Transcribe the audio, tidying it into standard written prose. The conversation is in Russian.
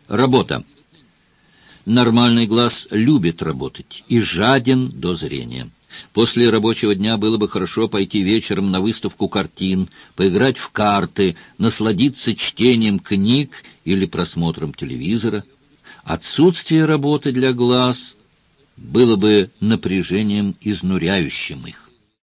Работа. Нормальный глаз любит работать и жаден до зрения. После рабочего дня было бы хорошо пойти вечером на выставку картин, поиграть в карты, насладиться чтением книг или просмотром телевизора. Отсутствие работы для глаз было бы напряжением изнуряющим их.